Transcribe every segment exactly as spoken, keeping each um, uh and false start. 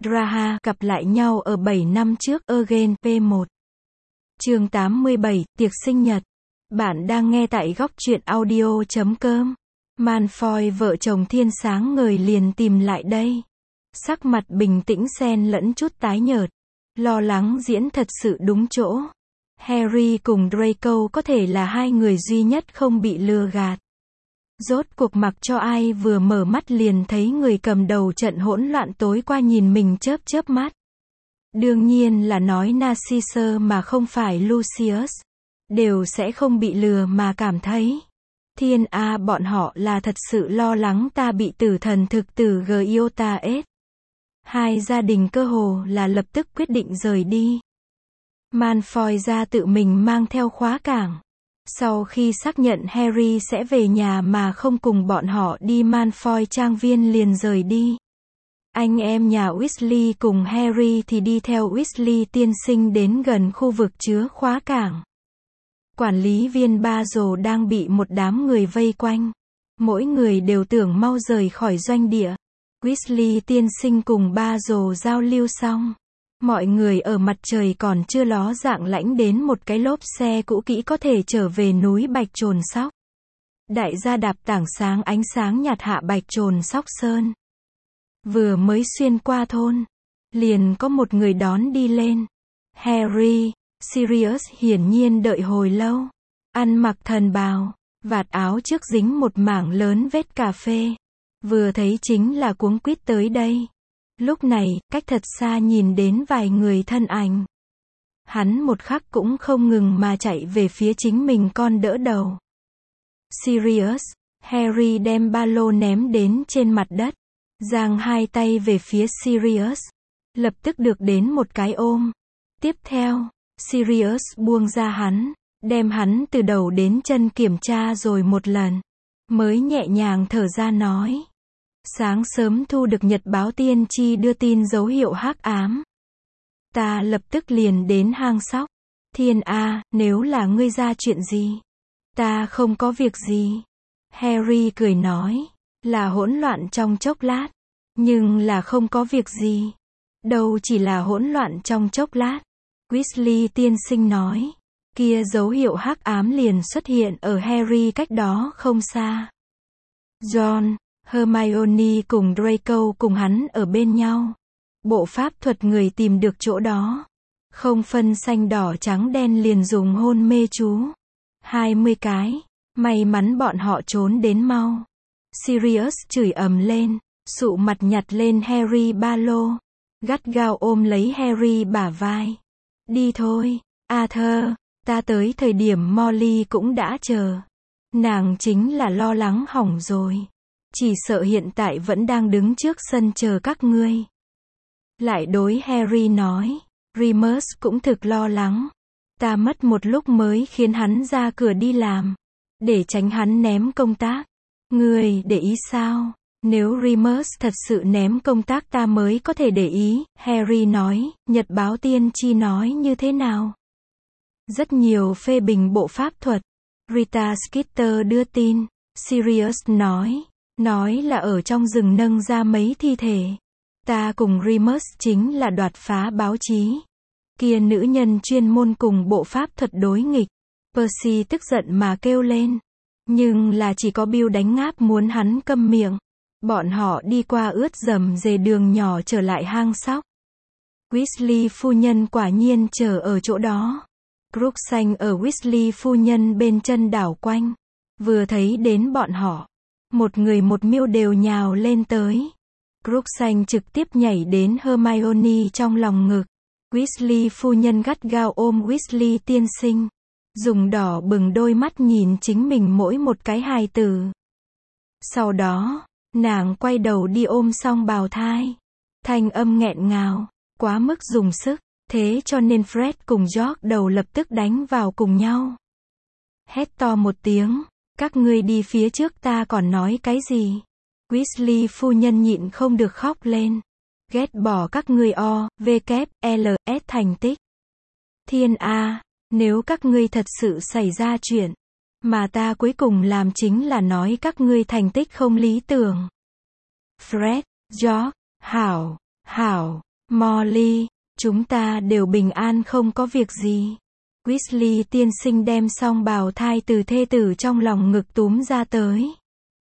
Draha gặp lại nhau ở bảy năm trước Again P một. Chương tám mươi bảy, tiệc sinh nhật. Bạn đang nghe tại góc truyện audio chấm com. Malfoy vợ chồng thiên sáng ngời liền tìm lại đây. Sắc mặt bình tĩnh xen lẫn chút tái nhợt. Lo lắng diễn thật sự đúng chỗ. Harry cùng Draco có thể là hai người duy nhất không bị lừa gạt. Rốt cuộc mặc cho ai vừa mở mắt liền thấy người cầm đầu trận hỗn loạn tối qua nhìn mình chớp chớp mắt. Đương nhiên là nói Narcissus mà không phải Lucius. Đều sẽ không bị lừa mà cảm thấy. Thiên A bọn họ là thật sự lo lắng ta bị tử thần thực tử Giota ết. Hai gia đình cơ hồ là lập tức quyết định rời đi. Malfoy ra tự mình mang theo khóa cảng. Sau khi xác nhận Harry sẽ về nhà mà không cùng bọn họ đi Malfoy trang viên liền rời đi. Anh em nhà Weasley cùng Harry thì đi theo Weasley tiên sinh đến gần khu vực chứa khóa cảng. Quản lý viên Basil đang bị một đám người vây quanh. Mỗi người đều tưởng mau rời khỏi doanh địa. Weasley tiên sinh cùng Basil giao lưu xong. Mọi người ở mặt trời còn chưa ló dạng lãnh đến một cái lốp xe cũ kỹ có thể trở về núi Bạch Trồn Sóc. Đại gia đạp tảng sáng ánh sáng nhạt hạ Bạch Trồn Sóc Sơn. Vừa mới xuyên qua thôn, liền có một người đón đi lên. Harry, Sirius hiển nhiên đợi hồi lâu. Ăn mặc thần bào, vạt áo trước dính một mảng lớn vết cà phê. Vừa thấy chính là cuống quýt tới đây. Lúc này, cách thật xa nhìn đến vài người thân ảnh. Hắn một khắc cũng không ngừng mà chạy về phía chính mình con đỡ đầu. Sirius, Harry đem ba lô ném đến trên mặt đất. Giang hai tay về phía Sirius. Lập tức được đến một cái ôm. Tiếp theo, Sirius buông ra hắn. Đem hắn từ đầu đến chân kiểm tra rồi một lần. Mới nhẹ nhàng thở ra nói. Sáng sớm thu được nhật báo tiên tri đưa tin dấu hiệu hắc ám. Ta lập tức liền đến hang sóc. Thiên A, nếu là ngươi ra chuyện gì? Ta không có việc gì. Harry cười nói. Là hỗn loạn trong chốc lát. Nhưng là không có việc gì. Đâu chỉ là hỗn loạn trong chốc lát. Weasley tiên sinh nói. Kia dấu hiệu hắc ám liền xuất hiện ở Harry cách đó không xa. John, Hermione cùng Draco cùng hắn ở bên nhau. Bộ pháp thuật người tìm được chỗ đó. Không phân xanh đỏ trắng đen liền dùng hôn mê chú. hai mươi cái. May mắn bọn họ trốn đến mau. Sirius chửi ầm lên. Sụ mặt nhặt lên Harry ba lô. Gắt gao ôm lấy Harry bả vai. Đi thôi, Arthur. Ta tới thời điểm Molly cũng đã chờ. Nàng chính là lo lắng hỏng rồi. Chỉ sợ hiện tại vẫn đang đứng trước sân chờ các ngươi. Lại đối Harry nói. Remus cũng thực lo lắng. Ta mất một lúc mới khiến hắn ra cửa đi làm. Để tránh hắn ném công tác. Ngươi để ý sao? Nếu Remus thật sự ném công tác ta mới có thể để ý. Harry nói. Nhật báo tiên tri nói như thế nào? Rất nhiều phê bình bộ pháp thuật. Rita Skeeter đưa tin. Sirius nói. Nói là ở trong rừng nâng ra mấy thi thể. Ta cùng Remus chính là đoạt phá báo chí. Kia nữ nhân chuyên môn cùng bộ pháp thuật đối nghịch. Percy tức giận mà kêu lên. Nhưng là chỉ có Bill đánh ngáp muốn hắn câm miệng. Bọn họ đi qua ướt dầm dề đường nhỏ trở lại hang sóc. Weasley phu nhân quả nhiên chờ ở chỗ đó. Crookshanks ở Weasley phu nhân bên chân đảo quanh. Vừa thấy đến bọn họ. Một người một miêu đều nhào lên tới. Crookshanks trực tiếp nhảy đến Hermione trong lòng ngực. Weasley phu nhân gắt gao ôm Weasley tiên sinh. Dùng đỏ bừng đôi mắt nhìn chính mình mỗi một cái hài tử. Sau đó, nàng quay đầu đi ôm xong bào thai. Thanh âm nghẹn ngào, quá mức dùng sức. Thế cho nên Fred cùng George đầu lập tức đánh vào cùng nhau. Hét to một tiếng. Các ngươi đi phía trước ta còn nói cái gì? Weasley phu nhân nhịn không được khóc lên. Ghét bỏ các ngươi O, V, K, L, S thành tích. Thiên A, nếu các ngươi thật sự xảy ra chuyện, mà ta cuối cùng làm chính là nói các ngươi thành tích không lý tưởng. Fred, George, hảo, hảo, Molly, chúng ta đều bình an không có việc gì. Weasley tiên sinh đem xong bào thai từ thê tử trong lòng ngực túm ra tới.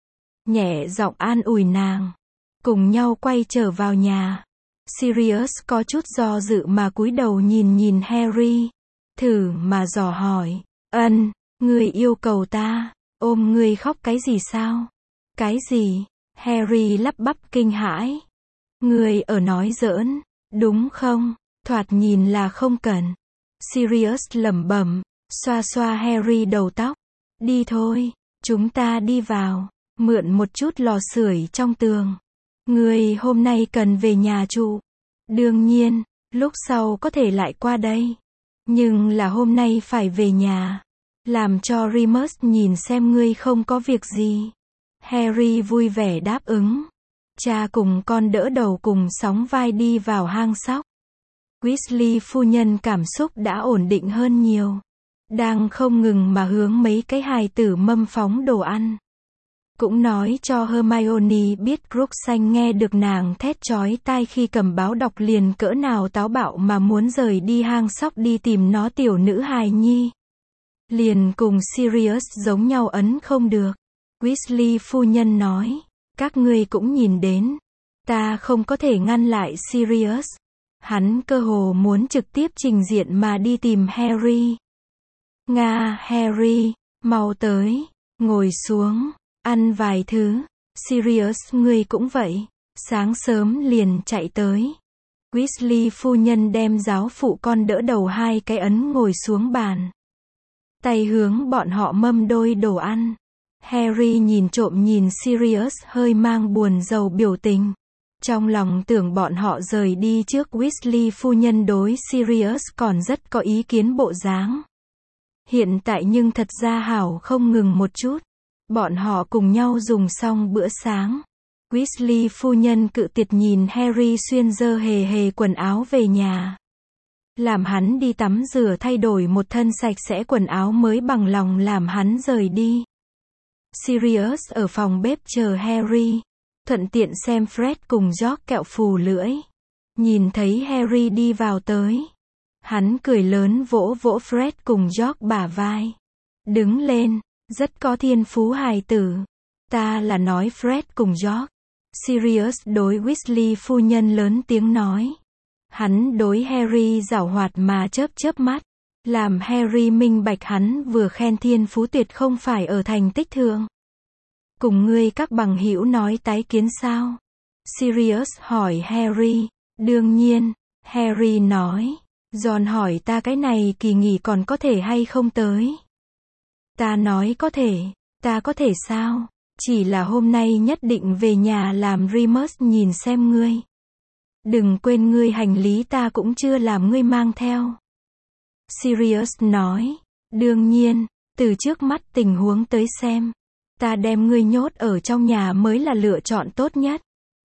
Nhẹ giọng an ủi nàng. Cùng nhau quay trở vào nhà. Sirius có chút do dự mà cúi đầu nhìn nhìn Harry. Thử mà dò hỏi. Ân, ngươi yêu cầu ta, ôm ngươi khóc cái gì sao? Cái gì? Harry lắp bắp kinh hãi. Ngươi ở nói giỡn, đúng không? Thoạt nhìn là không cần. Sirius lẩm bẩm, xoa xoa Harry đầu tóc. Đi thôi, chúng ta đi vào, mượn một chút lò sưởi trong tường. Ngươi hôm nay cần về nhà trụ. Đương nhiên, lúc sau có thể lại qua đây. Nhưng là hôm nay phải về nhà. Làm cho Remus nhìn xem ngươi không có việc gì. Harry vui vẻ đáp ứng. Cha cùng con đỡ đầu cùng sóng vai đi vào hang sóc. Weasley phu nhân cảm xúc đã ổn định hơn nhiều. Đang không ngừng mà hướng mấy cái hài tử mâm phóng đồ ăn. Cũng nói cho Hermione biết Crookshanks nghe được nàng thét chói tai khi cầm báo đọc liền cỡ nào táo bạo mà muốn rời đi hang sóc đi tìm nó tiểu nữ hài nhi. Liền cùng Sirius giống nhau ấn không được. Weasley phu nhân nói, các ngươi cũng nhìn đến. Ta không có thể ngăn lại Sirius. Hắn cơ hồ muốn trực tiếp trình diện mà đi tìm Harry. Nga, Harry, mau tới, ngồi xuống, ăn vài thứ. Sirius ngươi cũng vậy, sáng sớm liền chạy tới. Weasley phu nhân đem giáo phụ con đỡ đầu hai cái ấn ngồi xuống bàn. Tay hướng bọn họ mâm đôi đồ ăn. Harry nhìn trộm nhìn Sirius hơi mang buồn rầu biểu tình. Trong lòng tưởng bọn họ rời đi trước Weasley phu nhân đối Sirius còn rất có ý kiến bộ dáng. Hiện tại nhưng thật ra hảo không ngừng một chút. Bọn họ cùng nhau dùng xong bữa sáng. Weasley phu nhân cự tuyệt nhìn Harry xuyên dơ hề hề quần áo về nhà. Làm hắn đi tắm rửa thay đổi một thân sạch sẽ quần áo mới bằng lòng làm hắn rời đi. Sirius ở phòng bếp chờ Harry. Thuận tiện xem Fred cùng George kẹo phù lưỡi. Nhìn thấy Harry đi vào tới. Hắn cười lớn vỗ vỗ Fred cùng George bả vai. Đứng lên, rất có thiên phú hài tử. Ta là nói Fred cùng George. Sirius đối Weasley phu nhân lớn tiếng nói. Hắn đối Harry giảo hoạt mà chớp chớp mắt. Làm Harry minh bạch hắn vừa khen thiên phú tuyệt không phải ở thành tích thượng. Cùng ngươi các bằng hữu nói tái kiến sao? Sirius hỏi Harry. Đương nhiên, Harry nói. John hỏi ta cái này kỳ nghỉ còn có thể hay không tới? Ta nói có thể, ta có thể sao? Chỉ là hôm nay nhất định về nhà làm Remus nhìn xem ngươi. Đừng quên ngươi hành lý ta cũng chưa làm ngươi mang theo. Sirius nói. Đương nhiên, từ trước mắt tình huống tới xem. Ta đem ngươi nhốt ở trong nhà mới là lựa chọn tốt nhất.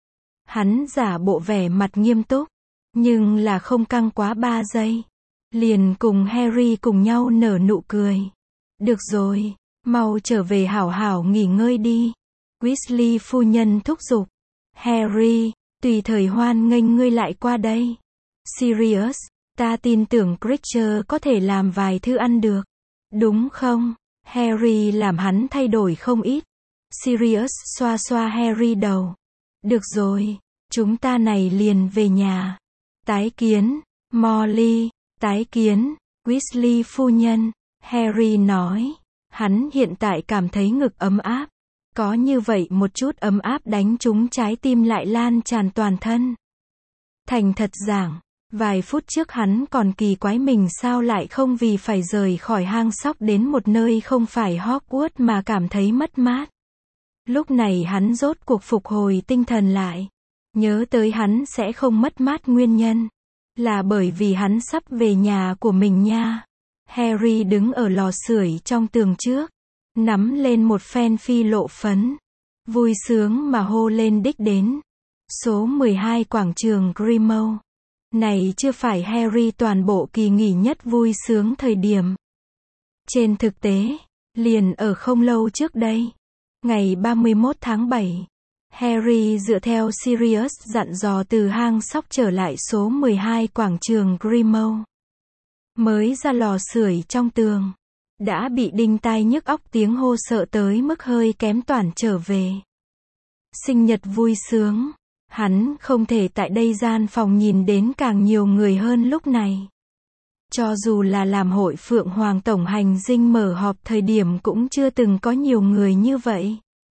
Hắn giả bộ vẻ mặt nghiêm túc. Nhưng là không căng quá ba giây. Liền cùng Harry cùng nhau nở nụ cười. Được rồi, mau trở về hảo hảo nghỉ ngơi đi. Weasley phu nhân thúc giục. Harry, tùy thời hoan nghênh ngươi lại qua đây. Sirius, ta tin tưởng Creature có thể làm vài thứ ăn được. Đúng không? Harry làm hắn thay đổi không ít. Sirius xoa xoa Harry đầu. Được rồi, chúng ta này liền về nhà. Tái kiến, Molly, tái kiến, Weasley phu nhân. Harry nói. Hắn hiện tại cảm thấy ngực ấm áp. Có như vậy một chút ấm áp đánh trúng trái tim lại lan tràn toàn thân. Thành thật giảng, vài phút trước hắn còn kỳ quái mình sao lại không vì phải rời khỏi hang sóc đến một nơi không phải Hogwarts mà cảm thấy mất mát. Lúc này hắn rốt cuộc phục hồi tinh thần lại. Nhớ tới hắn sẽ không mất mát nguyên nhân. Là bởi vì hắn sắp về nhà của mình nha. Harry đứng ở lò sưởi trong tường trước. Nắm lên một phen phi lộ phấn. Vui sướng mà hô lên đích đến. Số mười hai quảng trường Grimmauld. Này chưa phải Harry toàn bộ kỳ nghỉ nhất vui sướng thời điểm. Trên thực tế, liền ở không lâu trước đây. Ngày ba mươi mốt tháng bảy. Harry dựa theo Sirius dặn dò từ hang sóc trở lại số mười hai quảng trường Grimmauld. Mới ra lò sưởi trong tường, đã bị đinh tai nhức óc tiếng hô sợ tới mức hơi kém toàn trở về. Sinh nhật vui sướng, hắn không thể tại đây gian phòng nhìn đến càng nhiều người hơn lúc này. Cho dù là làm hội Phượng Hoàng Tổng hành dinh mở họp thời điểm cũng chưa từng có nhiều người như vậy.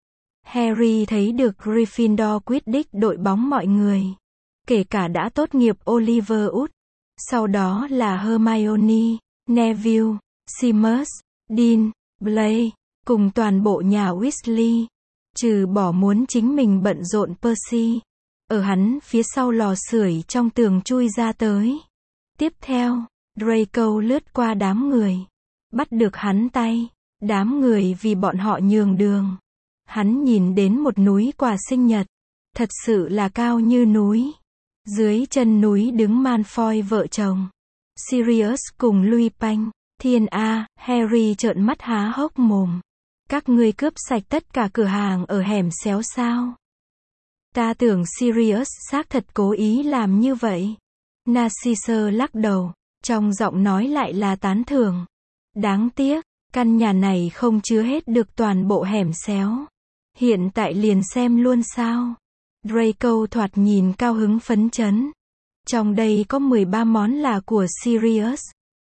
Harry thấy được Gryffindor quyết định đội bóng mọi người. Kể cả đã tốt nghiệp Oliver Wood. Sau đó là Hermione, Neville, Seamus, Dean, Blake, cùng toàn bộ nhà Weasley. Trừ bỏ muốn chính mình bận rộn Percy. Ở hắn phía sau lò sưởi trong tường chui ra tới. Tiếp theo, Draco lướt qua đám người. Bắt được hắn tay. Đám người vì bọn họ nhường đường. Hắn nhìn đến một núi quà sinh nhật. Thật sự là cao như núi. Dưới chân núi đứng Malfoy vợ chồng. Sirius cùng Lupin. Thiên A, Harry trợn mắt há hốc mồm. Các ngươi cướp sạch tất cả cửa hàng ở hẻm xéo sao? Ta tưởng Sirius xác thật cố ý làm như vậy. Narcissa lắc đầu, trong giọng nói lại là tán thưởng. Đáng tiếc, căn nhà này không chứa hết được toàn bộ hẻm xéo. Hiện tại liền xem luôn sao? Draco thoạt nhìn cao hứng phấn chấn. Trong đây có mười ba món là của Sirius.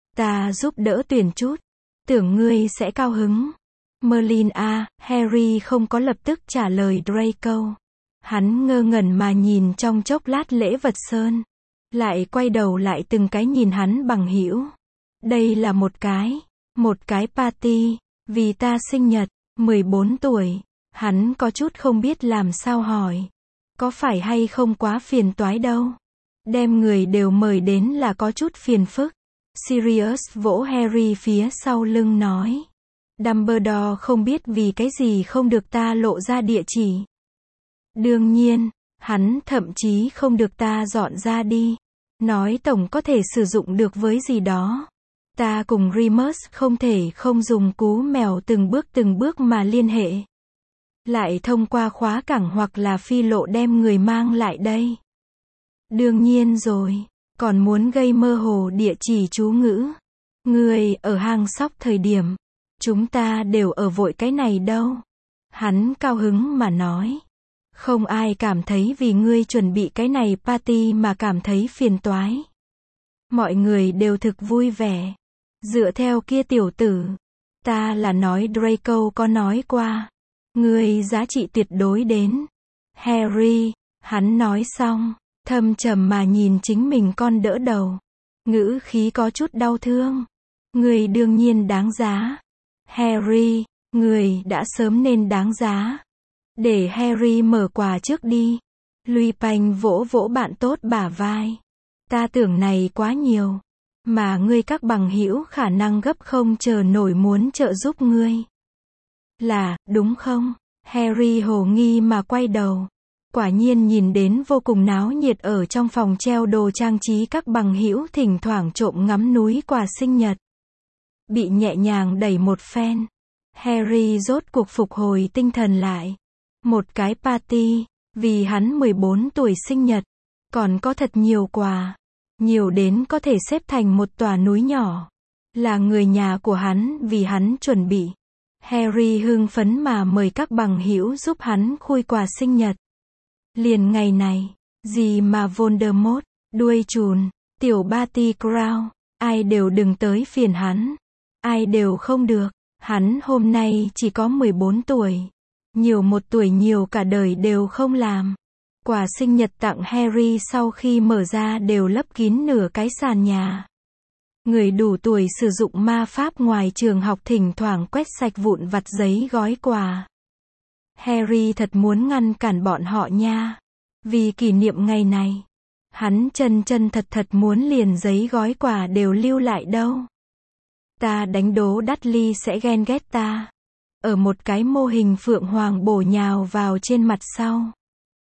Ta giúp đỡ tuyển chút. Tưởng ngươi sẽ cao hứng. Merlin A, Harry không có lập tức trả lời Draco. Hắn ngơ ngẩn mà nhìn trong chốc lát lễ vật sơn. Lại quay đầu lại từng cái nhìn hắn bằng hữu. Đây là một cái, một cái party, vì ta sinh nhật, mười bốn tuổi. Hắn có chút không biết làm sao hỏi. Có phải hay không quá phiền toái đâu. Đem người đều mời đến là có chút phiền phức. Sirius vỗ Harry phía sau lưng nói. Dumbledore không biết vì cái gì không được ta lộ ra địa chỉ. Đương nhiên, hắn thậm chí không được ta dọn ra đi. Nói tổng có thể sử dụng được với gì đó. Ta cùng Remus không thể không dùng cú mèo từng bước từng bước mà liên hệ. Lại thông qua khóa cảng hoặc là phi lộ đem người mang lại đây. Đương nhiên rồi, còn muốn gây mơ hồ địa chỉ chú ngữ. Người ở hang sóc thời điểm, chúng ta đều ở vội cái này đâu. Hắn cao hứng mà nói. Không ai cảm thấy vì ngươi chuẩn bị cái này party mà cảm thấy phiền toái. Mọi người đều thực vui vẻ. Dựa theo kia tiểu tử. Ta là nói Draco có nói qua. Ngươi giá trị tuyệt đối đến. Harry, hắn nói xong, thâm trầm mà nhìn chính mình con đỡ đầu. Ngữ khí có chút đau thương. Ngươi đương nhiên đáng giá. Harry, ngươi đã sớm nên đáng giá. Để Harry mở quà trước đi. Lupin vỗ vỗ bạn tốt bả vai. Ta tưởng này quá nhiều. Mà ngươi các bằng hữu khả năng gấp không chờ nổi muốn trợ giúp ngươi. Là, đúng không? Harry hồ nghi mà quay đầu. Quả nhiên nhìn đến vô cùng náo nhiệt ở trong phòng treo đồ trang trí các bằng hữu thỉnh thoảng trộm ngắm núi quà sinh nhật. Bị nhẹ nhàng đẩy một phen. Harry rốt cuộc phục hồi tinh thần lại. Một cái party, vì hắn mười bốn tuổi sinh nhật. Còn có thật nhiều quà. Nhiều đến có thể xếp thành một tòa núi nhỏ. Là người nhà của hắn vì hắn chuẩn bị. Harry hưng phấn mà mời các bằng hữu giúp hắn khui quà sinh nhật. Liền ngày này, gì mà Voldemort, đuôi chùn, tiểu Barty Crouch, ai đều đừng tới phiền hắn. Ai đều không được, hắn hôm nay chỉ có mười bốn tuổi. Nhiều một tuổi nhiều cả đời đều không làm. Quà sinh nhật tặng Harry sau khi mở ra đều lấp kín nửa cái sàn nhà. Người đủ tuổi sử dụng ma pháp ngoài trường học thỉnh thoảng quét sạch vụn vặt giấy gói quà. Harry thật muốn ngăn cản bọn họ nha. Vì kỷ niệm ngày này, hắn chân chân thật thật muốn liền giấy gói quà đều lưu lại đâu. Ta đánh đố Dudley sẽ ghen ghét ta. Ở một cái mô hình phượng hoàng bổ nhào vào trên mặt sau.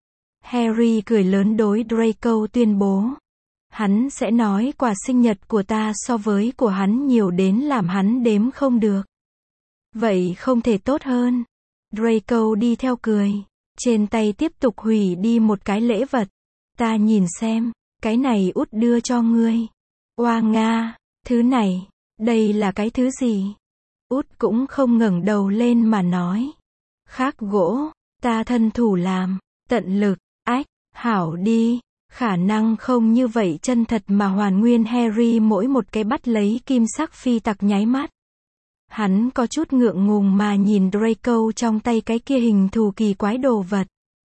Harry cười lớn đối Draco tuyên bố. Hắn sẽ nói quà sinh nhật của ta so với của hắn nhiều đến làm hắn đếm không được. Vậy không thể tốt hơn. Draco đi theo cười. Trên tay tiếp tục hủy đi một cái lễ vật. Ta nhìn xem, cái này út đưa cho ngươi. Oa nga, thứ này, đây là cái thứ gì? Út cũng không ngẩng đầu lên mà nói. Khắc gỗ, ta thân thủ làm, tận lực, ách, hảo đi, khả năng không như vậy chân thật mà hoàn nguyên. Harry mỗi một cái bắt lấy kim sắc phi tặc nháy mắt. Hắn có chút ngượng ngùng mà nhìn Draco trong tay cái kia hình thù kỳ quái đồ vật.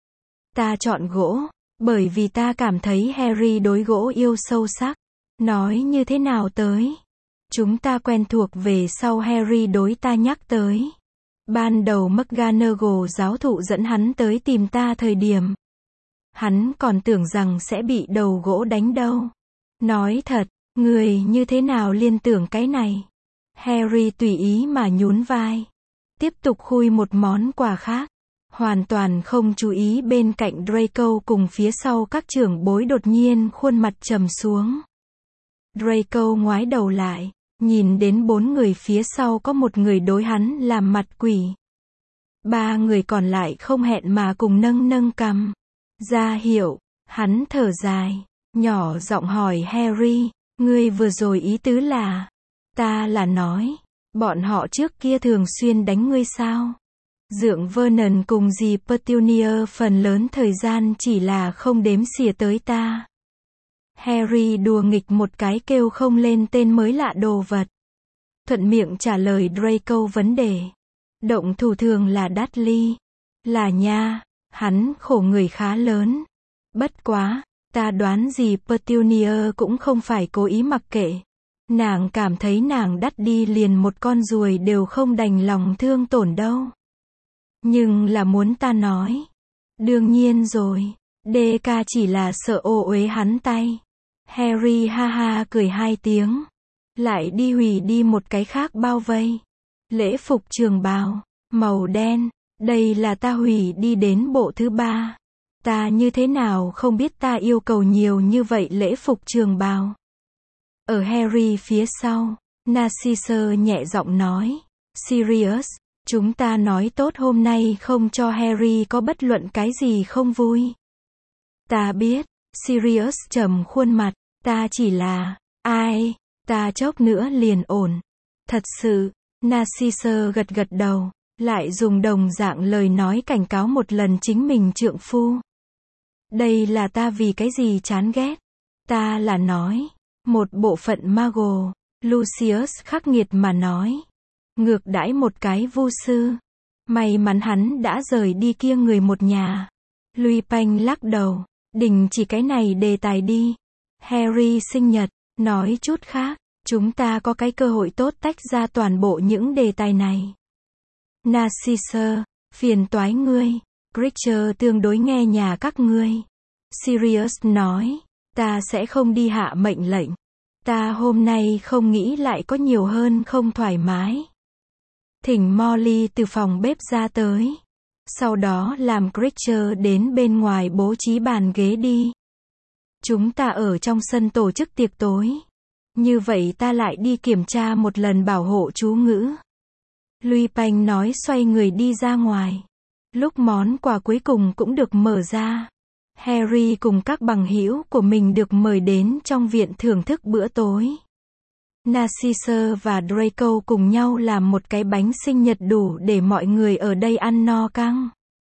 Ta chọn gỗ, bởi vì ta cảm thấy Harry đối gỗ yêu sâu sắc. Nói như thế nào tới? Chúng ta quen thuộc về sau Harry đối ta nhắc tới. Ban đầu McGonagall giáo thụ dẫn hắn tới tìm ta thời điểm. Hắn còn tưởng rằng sẽ bị đầu gỗ đánh đâu. Nói thật, người như thế nào liên tưởng cái này? Harry tùy ý mà nhún vai. Tiếp tục khui một món quà khác. Hoàn toàn không chú ý bên cạnh Draco cùng phía sau các trưởng bối đột nhiên khuôn mặt trầm xuống. Draco ngoái đầu lại, nhìn đến bốn người phía sau có một người đối hắn làm mặt quỷ. Ba người còn lại không hẹn mà cùng nâng nâng cằm. Ra hiệu, hắn thở dài, nhỏ giọng hỏi Harry, ngươi vừa rồi ý tứ là, ta là nói, bọn họ trước kia thường xuyên đánh ngươi sao? Dượng Vernon cùng dì Petunia phần lớn thời gian chỉ là không đếm xỉa tới ta. Harry đùa nghịch một cái kêu không lên tên mới lạ đồ vật. Thuận miệng trả lời Draco vấn đề. Động thủ thường là Dudley. Là nha, hắn khổ người khá lớn. Bất quá, ta đoán dì Petunia cũng không phải cố ý mặc kệ. Nàng cảm thấy nàng Dudley liền một con ruồi đều không đành lòng thương tổn đâu. Nhưng là muốn ta nói. Đương nhiên rồi, đê ca chỉ là sợ ô uế hắn tay. Harry ha ha cười hai tiếng. Lại đi hủy đi một cái khác bao vây. Lễ phục trường bào, màu đen. Đây là ta hủy đi đến bộ thứ ba. Ta như thế nào không biết ta yêu cầu nhiều như vậy lễ phục trường bào. Ở Harry phía sau, Narcisse nhẹ giọng nói. Sirius, chúng ta nói tốt hôm nay không cho Harry có bất luận cái gì không vui. Ta biết, Sirius trầm khuôn mặt, ta chỉ là, ai, ta chốc nữa liền ổn. Thật sự, Narcisse gật gật đầu, lại dùng đồng dạng lời nói cảnh cáo một lần chính mình trượng phu. Đây là ta vì cái gì chán ghét. Ta là nói, một bộ phận Muggle, Lucius khắc nghiệt mà nói. Ngược đãi một cái vu sư. May mắn hắn đã rời đi kia người một nhà. Lupin lắc đầu, đình chỉ cái này đề tài đi. Harry sinh nhật, nói chút khác, chúng ta có cái cơ hội tốt tách ra toàn bộ những đề tài này. Narcisse, phiền toái ngươi, Creature tương đối nghe nhà các ngươi. Sirius nói, ta sẽ không đi hạ mệnh lệnh. Ta hôm nay không nghĩ lại có nhiều hơn không thoải mái. Thỉnh Molly từ phòng bếp ra tới. Sau đó làm Creature đến bên ngoài bố trí bàn ghế đi. Chúng ta ở trong sân tổ chức tiệc tối. Như vậy ta lại đi kiểm tra một lần bảo hộ chú ngữ. Lupin nói xoay người đi ra ngoài. Lúc món quà cuối cùng cũng được mở ra. Harry cùng các bằng hữu của mình được mời đến trong viện thưởng thức bữa tối. Narcisse và Draco cùng nhau làm một cái bánh sinh nhật đủ để mọi người ở đây ăn no căng.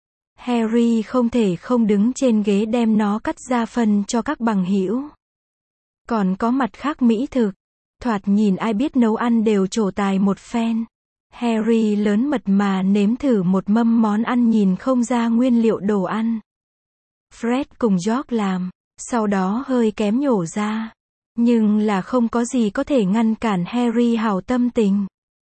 Harry không thể không đứng trên ghế đem nó cắt ra phần cho các bằng hữu. Còn có mặt khác mỹ thực. Thoạt nhìn ai biết nấu ăn đều trổ tài một phen. Harry lớn mật mà nếm thử một mâm món ăn nhìn không ra nguyên liệu đồ ăn. Fred cùng George làm, sau đó hơi kém nhổ ra. Nhưng là không có gì có thể ngăn cản Harry hảo tâm tình.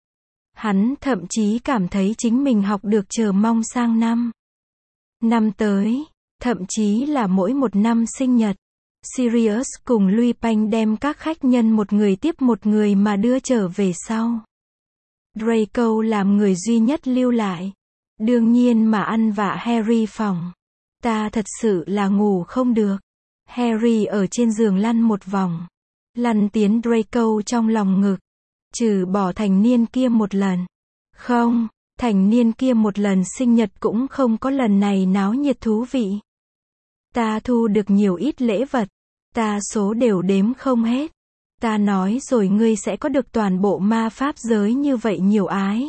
Hắn thậm chí cảm thấy chính mình học được chờ mong sang năm. Năm tới, thậm chí là mỗi một năm sinh nhật. Sirius cùng Lupin đem các khách nhân một người tiếp một người mà đưa trở về sau. Draco làm người duy nhất lưu lại. Đương nhiên mà ăn vạ Harry phòng. Ta thật sự là ngủ không được. Harry ở trên giường lăn một vòng. Lăn tiến Draco trong lòng ngực. Trừ bỏ thành niên kia một lần. Không, Thành niên kia một lần sinh nhật cũng không có lần này náo nhiệt thú vị. Ta thu được nhiều ít lễ vật. Ta số đều đếm không hết. Ta nói rồi ngươi sẽ có được toàn bộ ma pháp giới như vậy nhiều ái.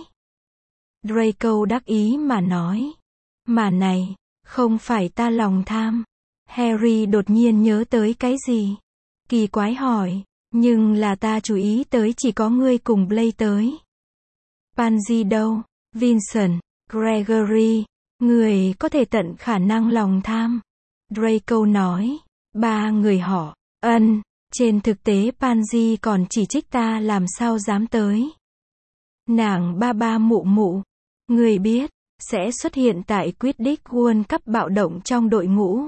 Draco đắc ý mà nói. Mà này, không phải ta lòng tham. Harry đột nhiên nhớ tới cái gì? Kỳ quái hỏi, nhưng là ta chú ý tới chỉ có ngươi cùng Blaise tới. Pansy đâu? Vincent, Gregory, người có thể tận khả năng lòng tham. Draco nói, ba người họ, ân, trên thực tế Pansy còn chỉ trích ta làm sao dám tới. Nàng ba ba mụ mụ, người biết, sẽ xuất hiện tại Quidditch World Cup bạo động trong đội ngũ.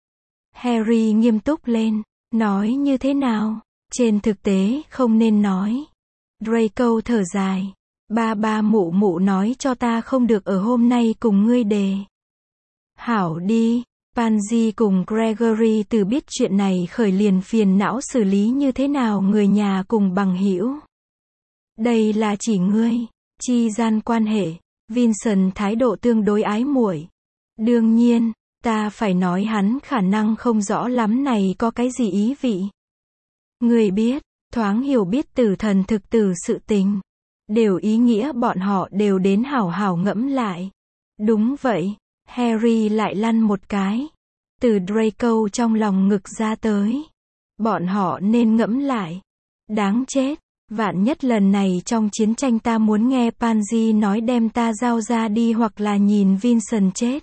Harry nghiêm túc lên, nói như thế nào? Trên thực tế không nên nói. Draco thở dài. Ba ba mụ mụ nói cho ta không được ở hôm nay cùng ngươi đề. Hảo đi. Pansy cùng Gregory từ biết chuyện này khởi liền phiền não xử lý như thế nào người nhà cùng bằng hữu. Đây là chỉ ngươi, chi gian quan hệ. Vincent thái độ tương đối ái muội. Đương nhiên, ta phải nói hắn khả năng không rõ lắm này có cái gì ý vị. Người biết, thoáng hiểu biết tử thần thực tử sự tình. Đều ý nghĩa bọn họ đều đến hảo hảo ngẫm lại. Đúng vậy, Harry lại lăn một cái. Từ Draco trong lòng ngực ra tới. Bọn họ nên ngẫm lại. Đáng chết, vạn nhất lần này trong chiến tranh ta muốn nghe Pansy nói đem ta giao ra đi hoặc là nhìn Vincent chết.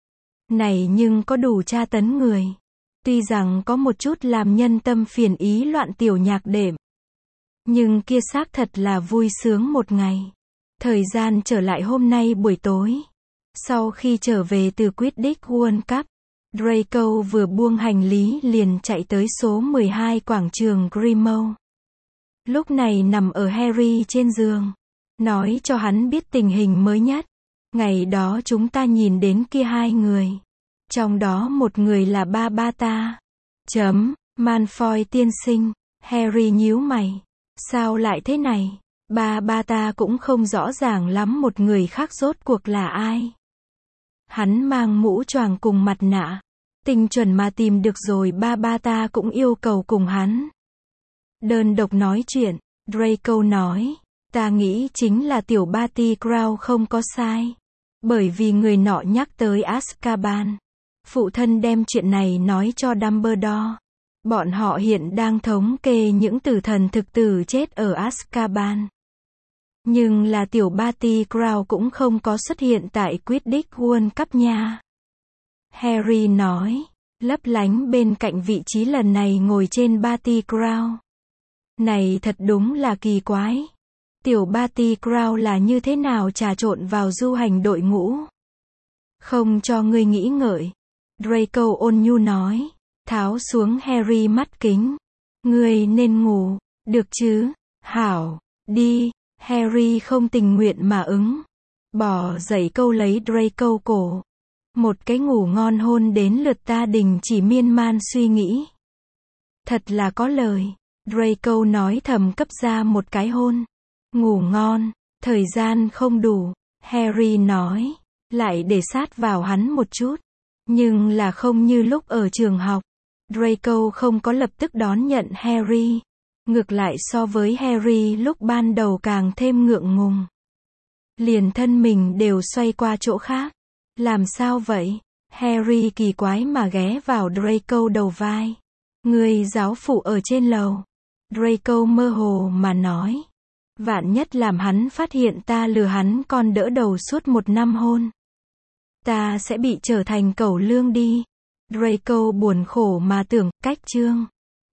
Này nhưng có đủ tra tấn người. Tuy rằng có một chút làm nhân tâm phiền ý loạn tiểu nhạc đệm. Nhưng kia xác thật là vui sướng một ngày. Thời gian trở lại hôm nay buổi tối. Sau khi trở về từ Quidditch World Cup, Draco vừa buông hành lý liền chạy tới số mười hai quảng trường Grimmauld. Lúc này nằm ở Harry trên giường. Nói cho hắn biết tình hình mới nhất. Ngày đó chúng ta nhìn đến kia hai người. Trong đó một người là ba ba ta. Chấm, Malfoy tiên sinh. Harry nhíu mày. Sao lại thế này? Ba ba ta cũng không rõ ràng lắm một người khác rốt cuộc là ai. Hắn mang mũ choàng cùng mặt nạ. Tinh chuẩn mà tìm được rồi ba ba ta cũng yêu cầu cùng hắn. Đơn độc nói chuyện, Draco nói. Ta nghĩ chính là tiểu Barty Crouch không có sai. Bởi vì người nọ nhắc tới Azkaban. Phụ thân đem chuyện này nói cho Dumbledore. Bọn họ hiện đang thống kê những tử thần thực tử chết ở Azkaban. Nhưng là tiểu Barty Crouch cũng không có xuất hiện tại Quidditch World Cup nha. Harry nói, lấp lánh bên cạnh vị trí lần này ngồi trên Barty Crouch. Này thật đúng là kỳ quái. Tiểu Barty Crouch là như thế nào trà trộn vào du hành đội ngũ? Không cho ngươi nghĩ ngợi. Draco ôn nhu nói, tháo xuống Harry mắt kính. Ngươi nên ngủ, được chứ? Hảo, đi. Harry không tình nguyện mà ứng. Bỏ dậy câu lấy Draco cổ. Một cái ngủ ngon hôn đến lượt ta đình chỉ miên man suy nghĩ. Thật là có lời. Draco nói thầm cấp ra một cái hôn. Ngủ ngon, thời gian không đủ. Harry nói, lại để sát vào hắn một chút. Nhưng là không như lúc ở trường học. Draco không có lập tức đón nhận Harry. Ngược lại so với Harry lúc ban đầu càng thêm ngượng ngùng. Liền thân mình đều xoay qua chỗ khác. Làm sao vậy? Harry kỳ quái mà ghé vào Draco đầu vai. Người giáo phụ ở trên lầu. Draco mơ hồ mà nói. Vạn nhất làm hắn phát hiện ta lừa hắn con đỡ đầu suốt một năm hôn. Ta sẽ bị trở thành cẩu lương đi. Draco buồn khổ mà tưởng, cách chương.